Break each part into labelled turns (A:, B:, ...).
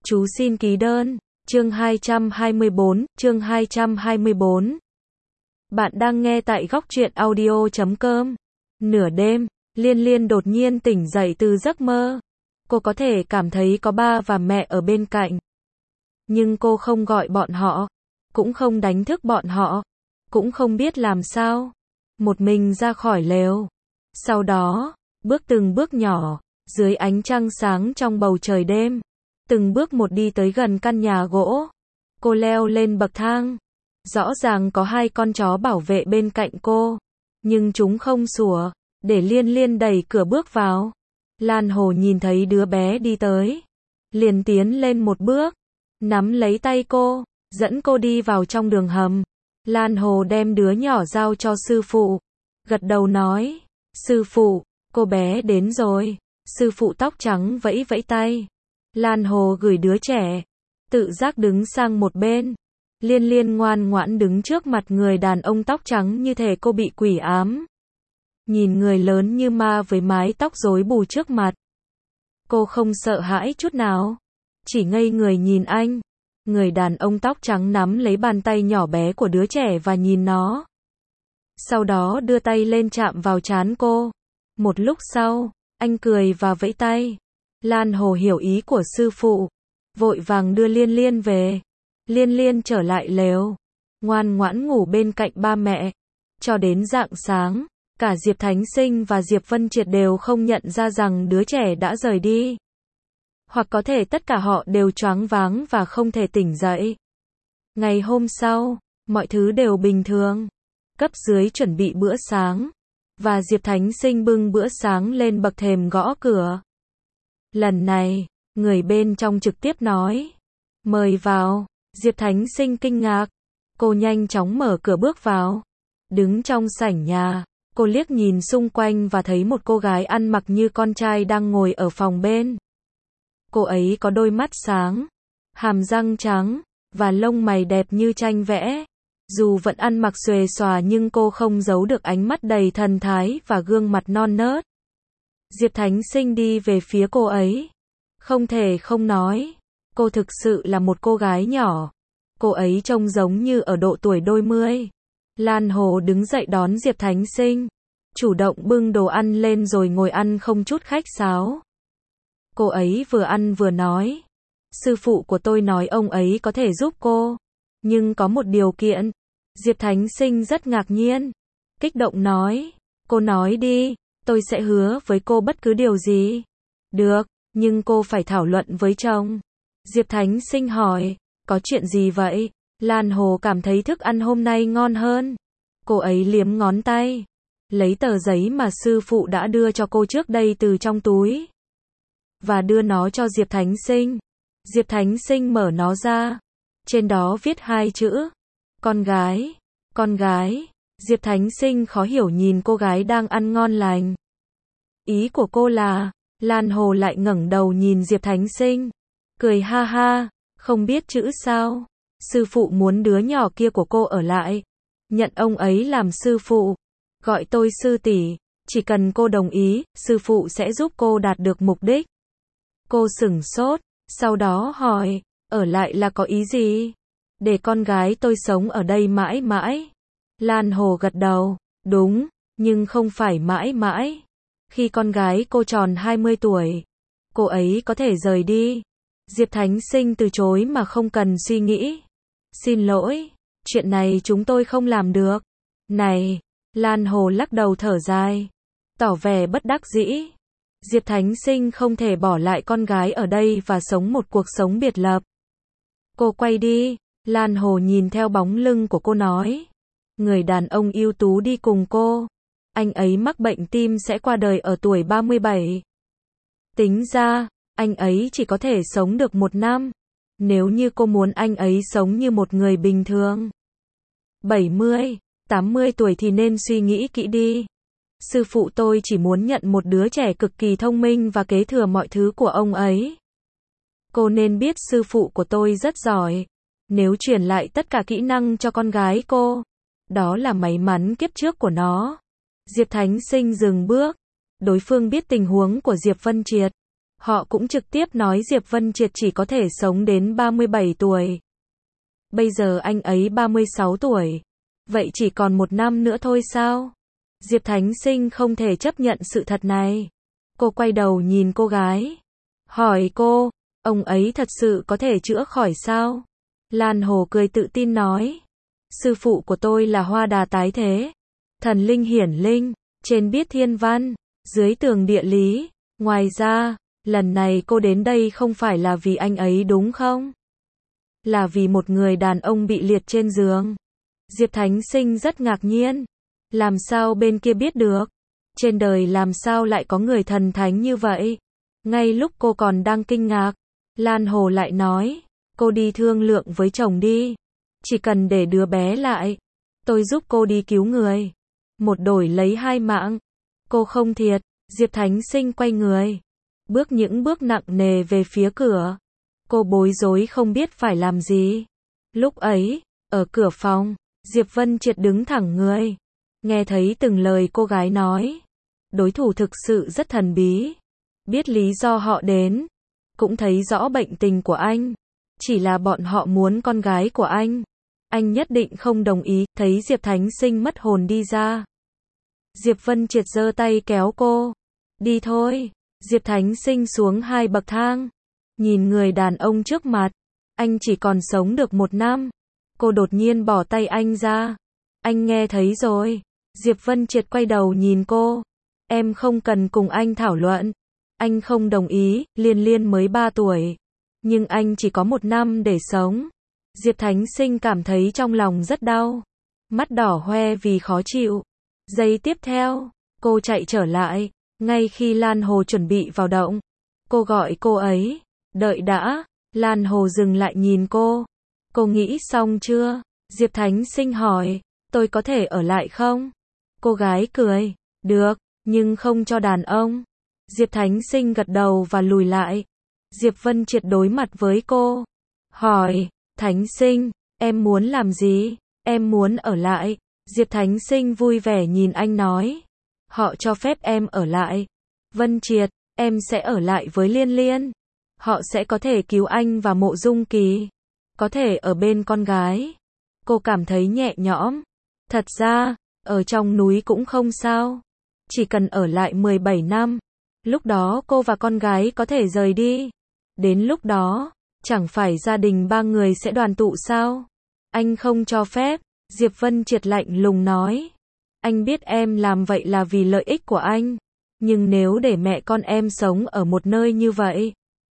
A: Chú xin ký đơn. Chương 224, chương 224. Bạn đang nghe tại góc truyện audio.com. Nửa đêm, Liên Liên đột nhiên tỉnh dậy từ giấc mơ. Cô có thể cảm thấy có ba và mẹ ở bên cạnh. Nhưng cô không gọi bọn họ, cũng không đánh thức bọn họ, cũng không biết làm sao. Một mình ra khỏi lều. Sau đó, bước từng bước nhỏ, dưới ánh trăng sáng trong bầu trời đêm. Từng bước một đi tới gần căn nhà gỗ. Cô leo lên bậc thang. Rõ ràng có hai con chó bảo vệ bên cạnh cô. Nhưng chúng không sủa, để Liên Liên đẩy cửa bước vào. Lan Hồ nhìn thấy đứa bé đi tới. Liền tiến lên một bước. Nắm lấy tay cô, dẫn cô đi vào trong đường hầm. Lan Hồ đem đứa nhỏ giao cho sư phụ. Gật đầu nói, sư phụ, cô bé đến rồi. Sư phụ tóc trắng vẫy vẫy tay. Lan Hồ gửi đứa trẻ, tự giác đứng sang một bên. Liên Liên ngoan ngoãn đứng trước mặt người đàn ông tóc trắng như thể cô bị quỷ ám. Nhìn người lớn như ma với mái tóc rối bù trước mặt. Cô không sợ hãi chút nào, chỉ ngây người nhìn anh. Người đàn ông tóc trắng nắm lấy bàn tay nhỏ bé của đứa trẻ và nhìn nó. Sau đó đưa tay lên chạm vào trán cô. Một lúc sau, anh cười và vẫy tay. Lan Hồ hiểu ý của sư phụ, vội vàng đưa Liên Liên về. Liên Liên trở lại lều, ngoan ngoãn ngủ bên cạnh ba mẹ. Cho đến rạng sáng, cả Diệp Thánh Sinh và Diệp Vân Triệt đều không nhận ra rằng đứa trẻ đã rời đi. Hoặc có thể tất cả họ đều choáng váng và không thể tỉnh dậy. Ngày hôm sau, mọi thứ đều bình thường. Cấp dưới chuẩn bị bữa sáng, và Diệp Thánh Sinh bưng bữa sáng lên bậc thềm gõ cửa. Lần này, người bên trong trực tiếp nói, mời vào. Diệp Thánh Sinh kinh ngạc. Cô nhanh chóng mở cửa bước vào. Đứng trong sảnh nhà, cô liếc nhìn xung quanh và thấy một cô gái ăn mặc như con trai đang ngồi ở phòng bên. Cô ấy có đôi mắt sáng, hàm răng trắng, và lông mày đẹp như tranh vẽ. Dù vẫn ăn mặc xuề xòa nhưng cô không giấu được ánh mắt đầy thần thái và gương mặt non nớt. Diệp Thánh Sinh đi về phía cô ấy. Không thể không nói, cô thực sự là một cô gái nhỏ. Cô ấy trông giống như ở độ tuổi đôi mươi. Lan Hồ đứng dậy đón Diệp Thánh Sinh, chủ động bưng đồ ăn lên rồi ngồi ăn không chút khách sáo. Cô ấy vừa ăn vừa nói, sư phụ của tôi nói ông ấy có thể giúp cô, nhưng có một điều kiện. Diệp Thánh Sinh rất ngạc nhiên, kích động nói, cô nói đi, tôi sẽ hứa với cô bất cứ điều gì. Được, nhưng cô phải thảo luận với chồng. Diệp Thánh Sinh hỏi, có chuyện gì vậy? Lan Hồ cảm thấy thức ăn hôm nay ngon hơn. Cô ấy liếm ngón tay, lấy tờ giấy mà sư phụ đã đưa cho cô trước đây từ trong túi, và đưa nó cho Diệp Thánh Sinh. Diệp Thánh Sinh mở nó ra. Trên đó viết hai chữ, con gái. Con gái. Diệp Thánh Sinh khó hiểu nhìn cô gái đang ăn ngon lành. Ý của cô là, Lan Hồ lại ngẩng đầu nhìn Diệp Thánh Sinh, cười ha ha, không biết chữ sao. Sư phụ muốn đứa nhỏ kia của cô ở lại, nhận ông ấy làm sư phụ. Gọi tôi sư tỷ, chỉ cần cô đồng ý, sư phụ sẽ giúp cô đạt được mục đích. Cô sửng sốt, sau đó hỏi, ở lại là có ý gì? Để con gái tôi sống ở đây mãi mãi. Lan Hồ gật đầu, đúng, nhưng không phải mãi mãi. Khi con gái cô tròn 20 tuổi, cô ấy có thể rời đi. Diệp Thánh Sinh từ chối mà không cần suy nghĩ. Xin lỗi, chuyện này chúng tôi không làm được. Này, Lan Hồ lắc đầu thở dài, tỏ vẻ bất đắc dĩ. Diệp Thánh Sinh không thể bỏ lại con gái ở đây và sống một cuộc sống biệt lập. Cô quay đi. Lan Hồ nhìn theo bóng lưng của cô nói, người đàn ông ưu tú đi cùng cô, anh ấy mắc bệnh tim sẽ qua đời ở tuổi 37. Tính ra, anh ấy chỉ có thể sống được 1 năm. Nếu như cô muốn anh ấy sống như một người bình thường, 70, 80 tuổi thì nên suy nghĩ kỹ đi. Sư phụ tôi chỉ muốn nhận một đứa trẻ cực kỳ thông minh và kế thừa mọi thứ của ông ấy. Cô nên biết sư phụ của tôi rất giỏi. Nếu truyền lại tất cả kỹ năng cho con gái cô, đó là may mắn kiếp trước của nó. Diệp Thánh Sinh dừng bước. Đối phương biết tình huống của Diệp Vân Triệt. Họ cũng trực tiếp nói Diệp Vân Triệt chỉ có thể sống đến 37 tuổi. Bây giờ anh ấy 36 tuổi. Vậy chỉ còn 1 năm nữa thôi sao? Diệp Thánh Sinh không thể chấp nhận sự thật này. Cô quay đầu nhìn cô gái. Hỏi cô, ông ấy thật sự có thể chữa khỏi sao? Lan Hồ cười tự tin nói. Sư phụ của tôi là Hoa Đà tái thế. Thần linh hiển linh, trên biết thiên văn, dưới tường địa lý. Ngoài ra, lần này cô đến đây không phải là vì anh ấy đúng không? Là vì một người đàn ông bị liệt trên giường. Diệp Thánh Sinh rất ngạc nhiên. Làm sao bên kia biết được? Trên đời làm sao lại có người thần thánh như vậy? Ngay lúc cô còn đang kinh ngạc, Lan Hồ lại nói, cô đi thương lượng với chồng đi. Chỉ cần để đứa bé lại, tôi giúp cô đi cứu người. Một đổi lấy 2 mạng. Cô không thiệt. Diệp Thánh Sinh quay người, bước những bước nặng nề về phía cửa. Cô bối rối không biết phải làm gì. Lúc ấy, ở cửa phòng, Diệp Vân Triệt đứng thẳng người. Nghe thấy từng lời cô gái nói. Đối thủ thực sự rất thần bí. Biết lý do họ đến. Cũng thấy rõ bệnh tình của anh. Chỉ là bọn họ muốn con gái của anh. Anh nhất định không đồng ý. Thấy Diệp Thánh Sinh mất hồn đi ra. Diệp Vân Triệt giơ tay kéo cô. Đi thôi. Diệp Thánh Sinh xuống 2 bậc thang. Nhìn người đàn ông trước mặt. Anh chỉ còn sống được 1 năm. Cô đột nhiên bỏ tay anh ra. Anh nghe thấy rồi. Diệp Vân Triệt quay đầu nhìn cô. Em không cần cùng anh thảo luận. Anh không đồng ý. Liên Liên mới 3 tuổi. Nhưng anh chỉ có 1 năm để sống. Diệp Thánh Sinh cảm thấy trong lòng rất đau. Mắt đỏ hoe vì khó chịu. Giây tiếp theo, cô chạy trở lại. Ngay khi Lan Hồ chuẩn bị vào động, cô gọi cô ấy. Đợi đã. Lan Hồ dừng lại nhìn cô. Cô nghĩ xong chưa? Diệp Thánh Sinh hỏi. Tôi có thể ở lại không? Cô gái cười. Được, nhưng không cho đàn ông. Diệp Thánh Sinh gật đầu và lùi lại. Diệp Vân Triệt đối mặt với cô. Hỏi, Thánh Sinh, em muốn làm gì? Em muốn ở lại. Diệp Thánh Sinh vui vẻ nhìn anh nói. Họ cho phép em ở lại. Vân Triệt, em sẽ ở lại với Liên Liên. Họ sẽ có thể cứu anh và Mộ Dung Kỳ. Có thể ở bên con gái. Cô cảm thấy nhẹ nhõm. Thật ra, ở trong núi cũng không sao. Chỉ cần ở lại 17 năm. Lúc đó cô và con gái có thể rời đi. Đến lúc đó, chẳng phải gia đình 3 người sẽ đoàn tụ sao? Anh không cho phép. Diệp Vân Triệt lạnh lùng nói. Anh biết em làm vậy là vì lợi ích của anh. Nhưng nếu để mẹ con em sống ở một nơi như vậy,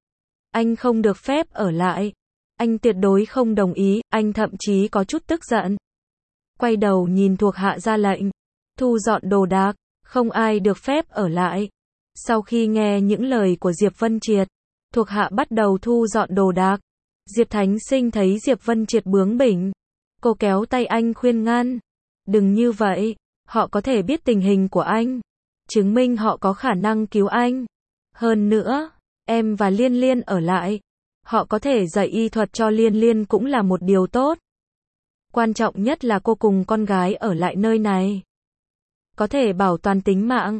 A: anh không được phép ở lại. Anh tuyệt đối không đồng ý, anh thậm chí có chút tức giận. Quay đầu nhìn thuộc hạ ra lệnh. Thu dọn đồ đạc, không ai được phép ở lại. Sau khi nghe những lời của Diệp Vân Triệt, thuộc hạ bắt đầu thu dọn đồ đạc. Diệp Thánh Sinh thấy Diệp Vân Triệt bướng bỉnh. Cô kéo tay anh khuyên ngăn. Đừng như vậy, họ có thể biết tình hình của anh. Chứng minh họ có khả năng cứu anh. Hơn nữa, em và Liên Liên ở lại. Họ có thể dạy y thuật cho Liên Liên cũng là một điều tốt. Quan trọng nhất là cô cùng con gái ở lại nơi này. Có thể bảo toàn tính mạng.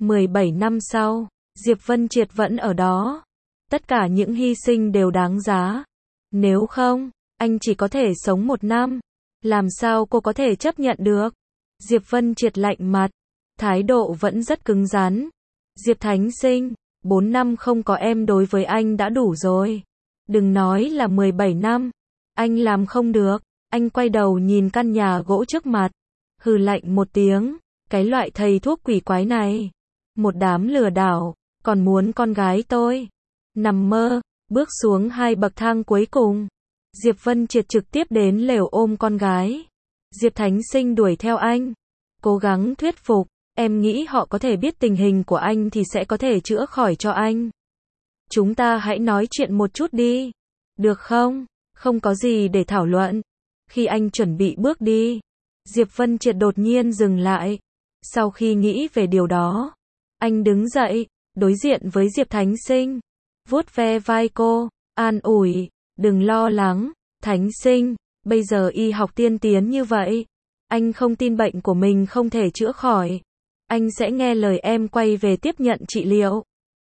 A: 17 năm sau, Diệp Vân Triệt vẫn ở đó. Tất cả những hy sinh đều đáng giá. Nếu không, anh chỉ có thể sống 1 năm. Làm sao cô có thể chấp nhận được? Diệp Vân Triệt lạnh mặt. Thái độ vẫn rất cứng rắn. Diệp Thánh Sinh, 4 năm không có em đối với anh đã đủ rồi. Đừng nói là 17 năm. Anh làm không được. Anh quay đầu nhìn căn nhà gỗ trước mặt. Hừ lạnh một tiếng. Cái loại thầy thuốc quỷ quái này. Một đám lừa đảo. Còn muốn con gái tôi. Nằm mơ. Bước xuống 2 bậc thang cuối cùng. Diệp Vân Triệt trực tiếp đến lều ôm con gái. Diệp Thánh Sinh đuổi theo anh. Cố gắng thuyết phục. Em nghĩ họ có thể biết tình hình của anh thì sẽ có thể chữa khỏi cho anh. Chúng ta hãy nói chuyện một chút đi. Được không? Không có gì để thảo luận. Khi anh chuẩn bị bước đi, Diệp Vân Triệt đột nhiên dừng lại. Sau khi nghĩ về điều đó, anh đứng dậy, đối diện với Diệp Thánh Sinh. Vuốt ve vai cô, an ủi. Đừng lo lắng, Thánh Sinh. Bây giờ y học tiên tiến như vậy. Anh không tin bệnh của mình không thể chữa khỏi. Anh sẽ nghe lời em quay về tiếp nhận trị liệu.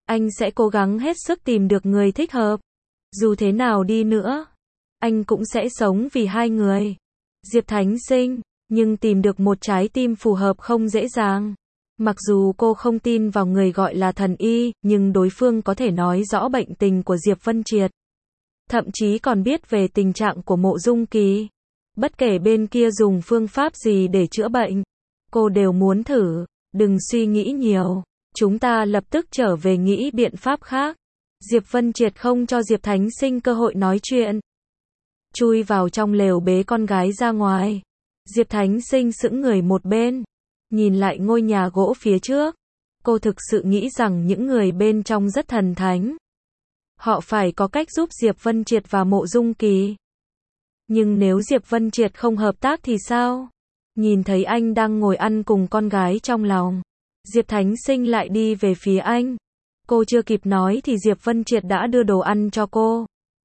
A: Anh sẽ cố gắng hết sức tìm được người thích hợp. Dù thế nào đi nữa, anh cũng sẽ sống vì hai người. Diệp Thánh Sinh, nhưng tìm được một trái tim phù hợp không dễ dàng. Mặc dù cô không tin vào người gọi là thần y, nhưng đối phương có thể nói rõ bệnh tình của Diệp Vân Triệt. Thậm chí còn biết về tình trạng của Mộ Dung Kỳ. Bất kể bên kia dùng phương pháp gì để chữa bệnh, cô đều muốn thử. Đừng suy nghĩ nhiều, chúng ta lập tức trở về nghĩ biện pháp khác. Diệp Vân Triệt không cho Diệp Thánh Sinh cơ hội nói chuyện. Chui vào trong lều bế con gái ra ngoài. Diệp Thánh Sinh sững người một bên, nhìn lại ngôi nhà gỗ phía trước. Cô thực sự nghĩ rằng những người bên trong rất thần thánh. Họ phải có cách giúp Diệp Vân Triệt và Mộ Dung Kỳ. Nhưng nếu Diệp Vân Triệt không hợp tác thì sao? Nhìn thấy anh đang ngồi ăn cùng con gái trong lòng, Diệp Thánh Sinh lại đi về phía anh. Cô chưa kịp nói thì Diệp Vân Triệt đã đưa đồ ăn cho cô.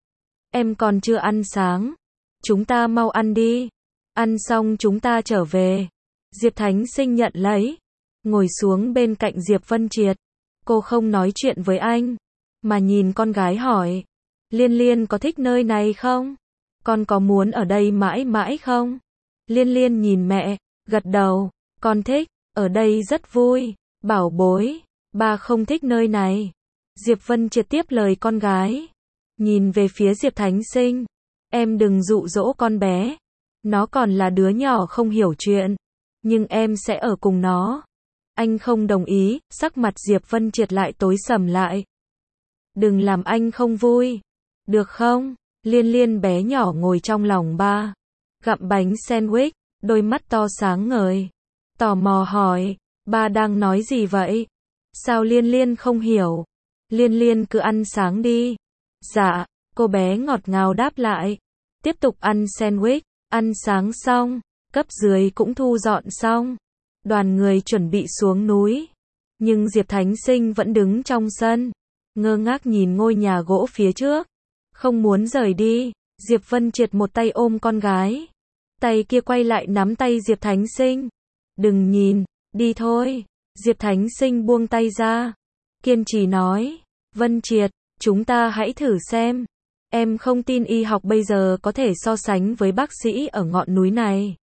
A: Em còn chưa ăn sáng. Chúng ta mau ăn đi. Ăn xong chúng ta trở về. Diệp Thánh Sinh nhận lấy. Ngồi xuống bên cạnh Diệp Vân Triệt. Cô không nói chuyện với anh, mà nhìn con gái hỏi. Liên Liên có thích nơi này không? Con có muốn ở đây mãi mãi không? Liên Liên nhìn mẹ, gật đầu. Con thích, ở đây rất vui. Bảo bối, ba không thích nơi này. Diệp Vân Triệt tiếp lời con gái. Nhìn về phía Diệp Thánh Sinh. Em đừng dụ dỗ con bé. Nó còn là đứa nhỏ không hiểu chuyện. Nhưng em sẽ ở cùng nó. Anh không đồng ý, sắc mặt Diệp Vân Triệt lại tối sầm lại. Đừng làm anh không vui. Được không? Liên Liên bé nhỏ ngồi trong lòng ba. Gặm bánh sandwich, đôi mắt to sáng ngời. Tò mò hỏi, ba đang nói gì vậy? Sao Liên Liên không hiểu? Liên Liên cứ ăn sáng đi. Dạ, cô bé ngọt ngào đáp lại. Tiếp tục ăn sandwich, ăn sáng xong, cấp dưới cũng thu dọn xong. Đoàn người chuẩn bị xuống núi. Nhưng Diệp Thánh Sinh vẫn đứng trong sân, ngơ ngác nhìn ngôi nhà gỗ phía trước. Không muốn rời đi. Diệp Vân Triệt một tay ôm con gái. Tay kia quay lại nắm tay Diệp Thánh Sinh. Đừng nhìn, đi thôi. Diệp Thánh Sinh buông tay ra. Kiên trì nói. Vân Triệt, chúng ta hãy thử xem. Em không tin y học bây giờ có thể so sánh với bác sĩ ở ngọn núi này.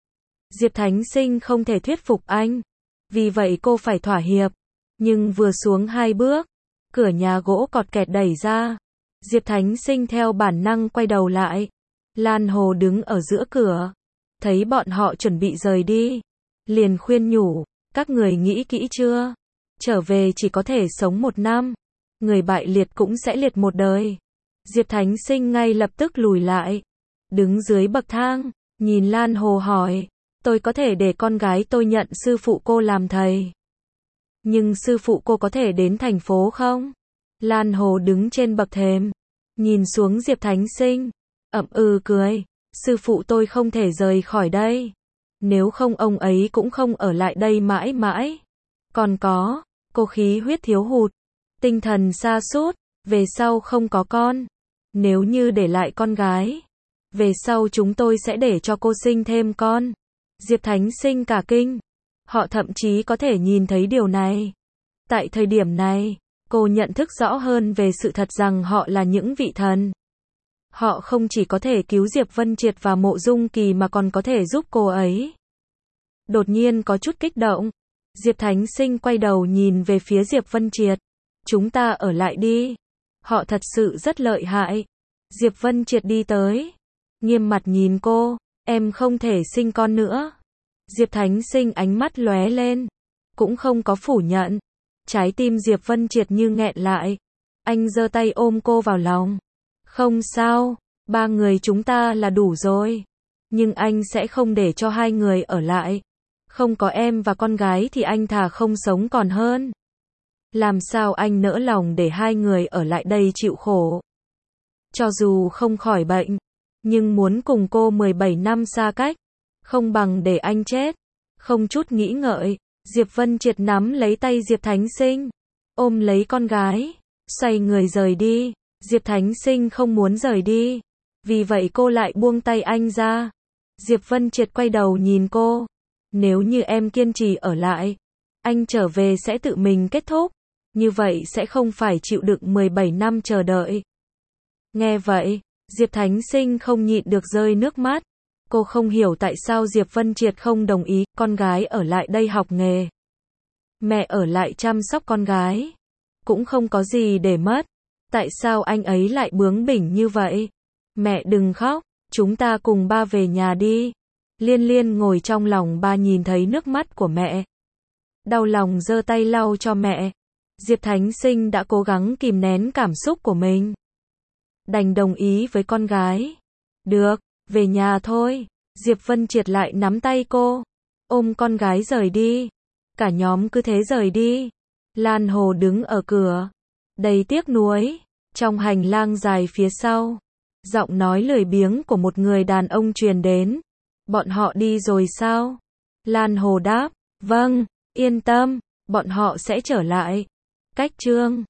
A: Diệp Thánh Sinh không thể thuyết phục anh. Vì vậy cô phải thỏa hiệp. Nhưng vừa xuống 2 bước, cửa nhà gỗ cọt kẹt đẩy ra. Diệp Thánh Sinh theo bản năng quay đầu lại. Lan Hồ đứng ở giữa cửa. Thấy bọn họ chuẩn bị rời đi. Liền khuyên nhủ. Các người nghĩ kỹ chưa? Trở về chỉ có thể sống 1 năm. Người bại liệt cũng sẽ liệt một đời. Diệp Thánh Sinh ngay lập tức lùi lại. Đứng dưới bậc thang. Nhìn Lan Hồ hỏi. Tôi có thể để con gái tôi nhận sư phụ cô làm thầy. Nhưng sư phụ cô có thể đến thành phố không? Lan Hồ đứng trên bậc thềm. Nhìn xuống Diệp Thánh Sinh. Ậm ừ cười. Sư phụ tôi không thể rời khỏi đây. Nếu không ông ấy cũng không ở lại đây mãi mãi. Còn có, cô khí huyết thiếu hụt. Tinh thần sa sút. Về sau không có con. Nếu như để lại con gái. Về sau chúng tôi sẽ để cho cô sinh thêm con. Diệp Thánh Sinh cả kinh. Họ thậm chí có thể nhìn thấy điều này. Tại thời điểm này, cô nhận thức rõ hơn về sự thật rằng họ là những vị thần. Họ không chỉ có thể cứu Diệp Vân Triệt và Mộ Dung Kỳ mà còn có thể giúp cô ấy. Đột nhiên có chút kích động. Diệp Thánh Sinh quay đầu nhìn về phía Diệp Vân Triệt. Chúng ta ở lại đi. Họ thật sự rất lợi hại. Diệp Vân Triệt đi tới. Nghiêm mặt nhìn cô. Em không thể sinh con nữa. Diệp Thánh Sinh ánh mắt lóe lên. Cũng không có phủ nhận. Trái tim Diệp Vân Triệt như nghẹn lại. Anh giơ tay ôm cô vào lòng. Không sao, 3 người chúng ta là đủ rồi. Nhưng anh sẽ không để cho 2 người ở lại. Không có em và con gái thì anh thà không sống còn hơn. Làm sao anh nỡ lòng để 2 người ở lại đây chịu khổ. Cho dù không khỏi bệnh, nhưng muốn cùng cô 17 năm xa cách, không bằng để anh chết. Không chút nghĩ ngợi, Diệp Vân Triệt nắm lấy tay Diệp Thánh Sinh, ôm lấy con gái, xoay người rời đi. Diệp Thánh Sinh không muốn rời đi, vì vậy cô lại buông tay anh ra. Diệp Vân Triệt quay đầu nhìn cô. Nếu như em kiên trì ở lại, anh trở về sẽ tự mình kết thúc. như vậy sẽ không phải chịu đựng 17 năm chờ đợi. Nghe vậy, Diệp Thánh Sinh không nhịn được rơi nước mắt. Cô không hiểu tại sao Diệp Vân Triệt không đồng ý con gái ở lại đây học nghề. Mẹ ở lại chăm sóc con gái. Cũng không có gì để mất. Tại sao anh ấy lại bướng bỉnh như vậy? Mẹ đừng khóc, chúng ta cùng ba về nhà đi. Liên Liên ngồi trong lòng ba nhìn thấy nước mắt của mẹ. Đau lòng giơ tay lau cho mẹ. Diệp Thánh Sinh đã cố gắng kìm nén cảm xúc của mình. Đành đồng ý với con gái. Được, về nhà thôi. Diệp Vân Triệt lại nắm tay cô, ôm con gái rời đi. Cả nhóm cứ thế rời đi. Lan Hồ đứng ở cửa, đầy tiếc nuối. Trong hành lang dài phía sau, giọng nói lười biếng của một người đàn ông truyền đến. Bọn họ đi rồi sao? Lan Hồ đáp, vâng, yên tâm, bọn họ sẽ trở lại. Cách chương